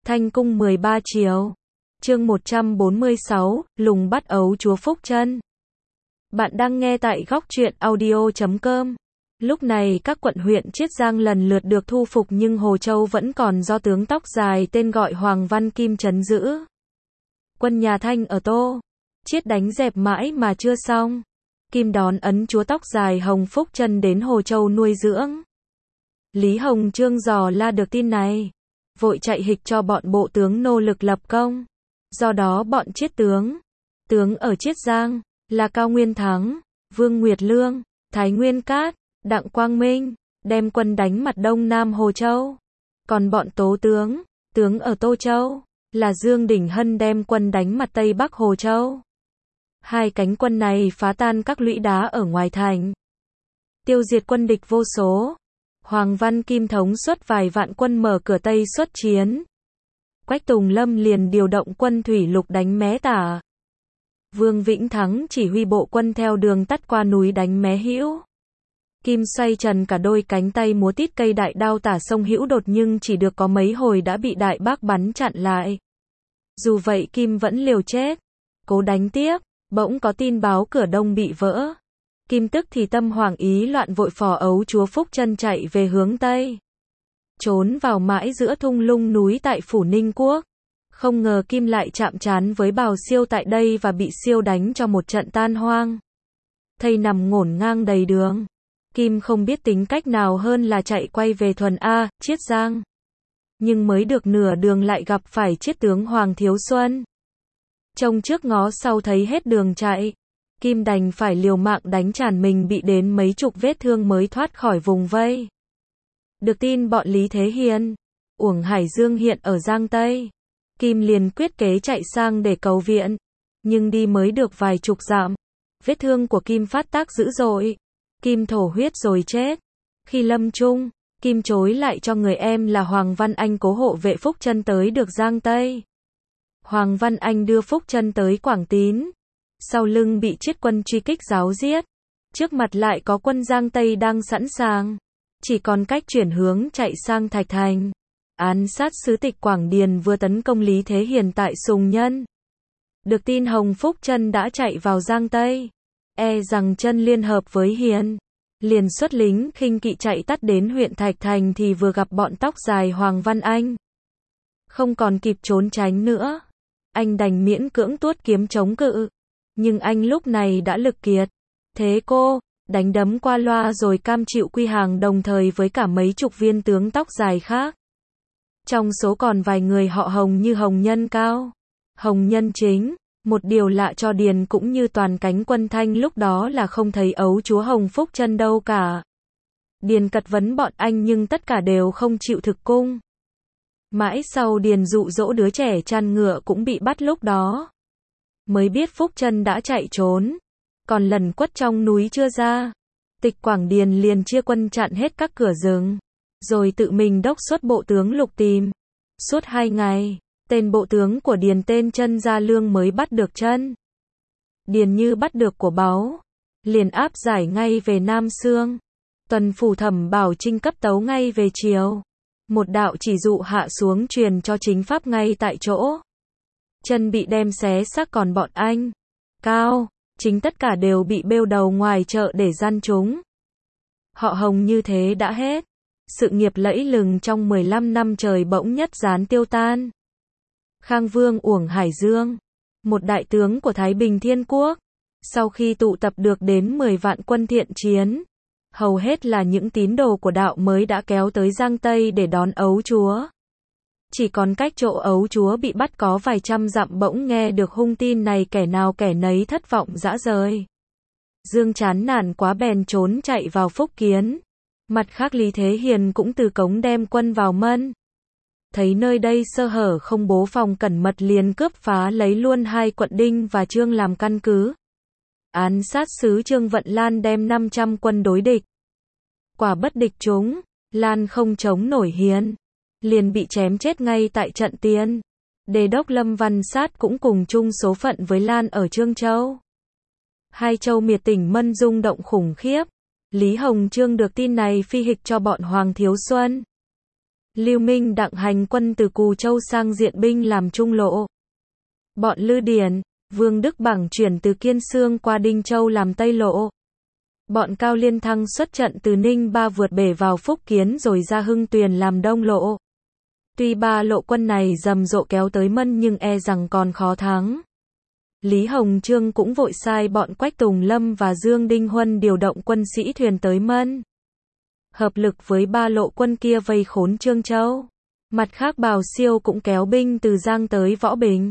Thanh cung 13 chiều. Chương 146, lùng bắt ấu chúa Phúc Chân. Bạn đang nghe tại góc truyện audio.com. Lúc này các quận huyện Chiết Giang lần lượt được thu phục nhưng Hồ Châu vẫn còn do tướng tóc dài tên gọi Hoàng Văn Kim trấn giữ. Quân nhà Thanh ở Tô Chiết đánh dẹp mãi mà chưa xong. Kim đón ấn chúa tóc dài Hồng Phúc Chân đến Hồ Châu nuôi dưỡng. Lý Hồng Chương dò la được tin này, vội chạy hịch cho bọn bộ tướng nô lực lập công. Do đó bọn Chiết tướng ở Chiết Giang là Cao Nguyên Thắng, Vương Nguyệt Lương, Thái Nguyên Cát, Đặng Quang Minh đem quân đánh mặt đông nam Hồ Châu. Còn bọn Tố tướng ở Tô Châu là Dương Đình Hân đem quân đánh mặt tây bắc Hồ Châu. Hai cánh quân này phá tan các lũy đá ở ngoài thành, tiêu diệt quân địch vô số. Hoàng Văn Kim thống suất vài vạn quân mở cửa Tây xuất chiến. Quách Tùng Lâm liền điều động quân thủy lục đánh Mé Tả. Vương Vĩnh Thắng chỉ huy bộ quân theo đường tắt qua núi đánh Mé Hữu. Kim xoay trần cả đôi cánh tay múa tít cây đại đao tả sông Hữu Đột nhưng chỉ được có mấy hồi đã bị Đại Bác bắn chặn lại. Dù vậy Kim vẫn liều chết, cố đánh tiếp. Bỗng có tin báo cửa Đông bị vỡ. Kim tức thì tâm hoảng ý loạn vội phò ấu chúa Phúc Chân chạy về hướng Tây. Trốn vào mãi giữa thung lũng núi tại phủ Ninh Quốc. Không ngờ Kim lại chạm trán với Bào Siêu tại đây và bị Siêu đánh cho một trận tan hoang. Thây nằm ngổn ngang đầy đường. Kim không biết tính cách nào hơn là chạy quay về Thuần A, Chiết Giang. Nhưng mới được nửa đường lại gặp phải Chiết tướng Hoàng Thiếu Xuân. Trông trước ngó sau thấy hết đường chạy. Kim đành phải liều mạng đánh tràn mình bị đến mấy chục vết thương mới thoát khỏi vùng vây. Được tin bọn Lý Thế Hiền, Uổng Hải Dương hiện ở Giang Tây. Kim liền quyết kế chạy sang để cầu viện. Nhưng đi mới được vài chục dặm, vết thương của Kim phát tác dữ dội. Kim thổ huyết rồi chết. Khi lâm chung, Kim trối lại cho người em là Hoàng Văn Anh cố hộ vệ Phúc Chân tới được Giang Tây. Hoàng Văn Anh đưa Phúc Chân tới Quảng Tín. Sau lưng bị Chiết quân truy kích giáo giết. Trước mặt lại có quân Giang Tây đang sẵn sàng. Chỉ còn cách chuyển hướng chạy sang Thạch Thành. Án sát sứ tịch Quảng Điền vừa tấn công Lý Thế Hiền tại Sùng Nhân. Được tin Hồng Phúc Chân đã chạy vào Giang Tây. E rằng Chân liên hợp với Hiền. Liền xuất lính khinh kỵ chạy tắt đến huyện Thạch Thành thì vừa gặp bọn tóc dài Hoàng Văn Anh. Không còn kịp trốn tránh nữa. Anh đành miễn cưỡng tuốt kiếm chống cự. Nhưng anh lúc này đã lực kiệt. Thế cô, đánh đấm qua loa rồi cam chịu quy hàng đồng thời với cả mấy chục viên tướng tóc dài khác. Trong số còn vài người họ Hồng như Hồng Nhân Cao, Hồng Nhân Chính. Một điều lạ cho Điền cũng như toàn cánh quân Thanh lúc đó là không thấy ấu chúa Hồng Phúc Chân đâu cả. Điền cật vấn bọn anh nhưng tất cả đều không chịu thực cung. Mãi sau Điền dụ dỗ đứa trẻ chăn ngựa cũng bị bắt lúc đó. Mới biết Phúc Chân đã chạy trốn. Còn lần quất trong núi chưa ra. Tịch Quảng Điền liền chia quân chặn hết các cửa rừng. Rồi tự mình đốc xuất bộ tướng lục tìm. Suốt 2 ngày, tên bộ tướng của Điền tên Chân Gia Lương mới bắt được Chân. Điền như bắt được của báu. Liền áp giải ngay về Nam Xương. Tuần phủ Thẩm Bảo Trinh cấp tấu ngay về chiều. Một đạo chỉ dụ hạ xuống truyền cho chính pháp ngay tại chỗ. Chân bị đem xé xác còn bọn anh, Cao, Chính tất cả đều bị bêu đầu ngoài chợ để gian chúng. Họ Hồng như thế đã hết. Sự nghiệp lẫy lừng trong 15 năm trời bỗng nhất gián tiêu tan. Khang Vương Uổng Hải Dương, một đại tướng của Thái Bình Thiên Quốc, sau khi tụ tập được đến 10 vạn quân thiện chiến, hầu hết là những tín đồ của đạo mới đã kéo tới Giang Tây để đón ấu chúa. Chỉ còn cách chỗ ấu chúa bị bắt có vài trăm dặm bỗng nghe được hung tin này kẻ nào kẻ nấy thất vọng rã rời. Dương chán nản quá bèn trốn chạy vào Phúc Kiến. Mặt khác Lý Thế Hiền cũng từ cống đem quân vào Mân. Thấy nơi đây sơ hở không bố phòng cẩn mật liền cướp phá lấy luôn 2 quận Đinh và Trương làm căn cứ. Án sát sứ Trương Vận Lan đem 500 quân đối địch. Quả bất địch chúng, Lan không chống nổi Hiền. Liền bị chém chết ngay tại trận Tiên. Đế đốc Lâm Văn Sát cũng cùng chung số phận với Lan ở Trương Châu. 2 châu miệt tỉnh Mân rung động khủng khiếp. Lý Hồng Chương được tin này phi hịch cho bọn Hoàng Thiếu Xuân. Lưu Minh Đặng hành quân từ Cù Châu sang diện binh làm trung lộ. Bọn Lư Điền, Vương Đức Bằng chuyển từ Kiên Xương qua Đinh Châu làm tây lộ. Bọn Cao Liên Thăng xuất trận từ Ninh Ba vượt bể vào Phúc Kiến rồi ra Hưng Tuyền làm đông lộ. Tuy ba lộ quân này rầm rộ kéo tới Mân nhưng e rằng còn khó thắng. Lý Hồng Chương cũng vội sai bọn Quách Tùng Lâm và Dương Đinh Huân điều động quân sĩ thuyền tới Mân. Hợp lực với ba lộ quân kia vây khốn Trương Châu. Mặt khác Bào Siêu cũng kéo binh từ Giang tới Võ Bình.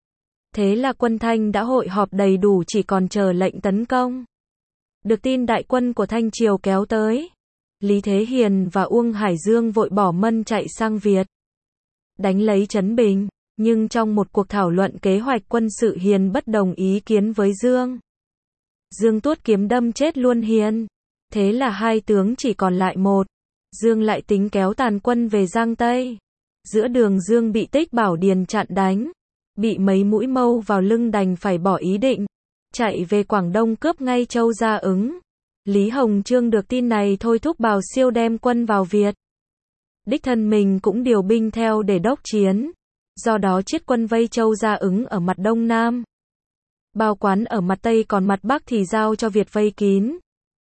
Thế là quân Thanh đã hội họp đầy đủ chỉ còn chờ lệnh tấn công. Được tin đại quân của Thanh Triều kéo tới. Lý Thế Hiền và Uông Hải Dương vội bỏ Mân chạy sang Việt. Đánh lấy Trấn Bình. Nhưng trong một cuộc thảo luận kế hoạch quân sự Hiền bất đồng ý kiến với Dương. Dương tuốt kiếm đâm chết luôn Hiền. Thế là hai tướng chỉ còn lại một. Dương lại tính kéo tàn quân về Giang Tây. Giữa đường Dương bị Tích Bảo Điền chặn đánh. Bị mấy mũi mâu vào lưng đành phải bỏ ý định. Chạy về Quảng Đông cướp ngay Châu Gia Ứng. Lý Hồng Chương được tin này thôi thúc Bào Siêu đem quân vào Việt. Đích thân mình cũng điều binh theo để đốc chiến. Do đó chiết quân vây Châu Gia Ứng ở mặt Đông Nam. Bào Quán ở mặt Tây còn mặt Bắc thì giao cho Việt vây kín.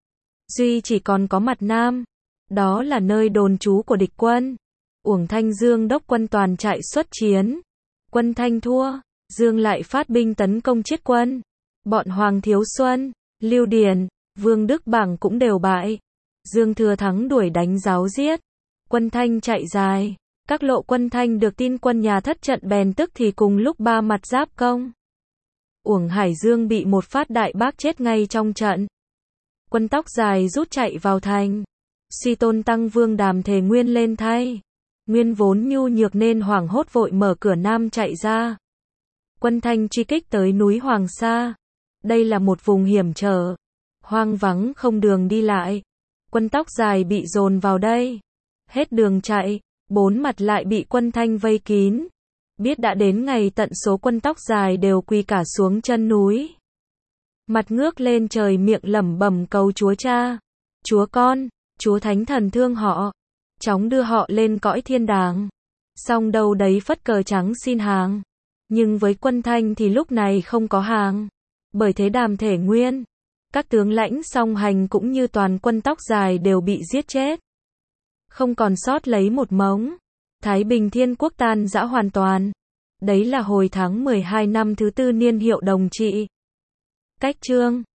Duy chỉ còn có mặt Nam. Đó là nơi đồn trú của địch quân. Uổng Thanh Dương đốc quân toàn chạy xuất chiến. Quân Thanh thua. Dương lại phát binh tấn công chiết quân. Bọn Hoàng Thiếu Xuân, Lưu Điền, Vương Đức Bằng cũng đều bại. Dương thừa thắng đuổi đánh ráo giết. Quân Thanh chạy dài. Các lộ quân Thanh được tin quân nhà thất trận bèn tức thì cùng lúc ba mặt giáp công. Uổng Hải Dương bị một phát đại bác chết ngay trong trận. Quân tóc dài rút chạy vào thành. Suy Tôn Tăng Vương Đàm Thề Nguyên lên thay. Nguyên vốn nhu nhược nên hoảng hốt vội mở cửa Nam chạy ra. Quân Thanh truy kích tới núi Hoàng Sa. Đây là một vùng hiểm trở. Hoang vắng không đường đi lại. Quân tóc dài bị dồn vào đây. Hết đường chạy. Bốn mặt lại bị quân Thanh vây kín. Biết đã đến ngày tận số quân tóc dài đều quỳ cả xuống chân núi. Mặt ngước lên trời miệng lẩm bẩm cầu Chúa Cha, Chúa Con, Chúa Thánh Thần thương họ, chóng đưa họ lên cõi thiên đàng. Xong đâu đấy phất cờ trắng xin hàng. Nhưng với quân Thanh thì lúc này không có hàng. Bởi thế Đàm Thể Nguyên, các tướng lãnh song hành cũng như toàn quân tóc dài đều bị giết chết. Không còn sót lấy một mống. Thái Bình Thiên Quốc tan rã hoàn toàn. Đấy là hồi tháng 12 năm thứ tư niên hiệu Đồng Trị. Cách chương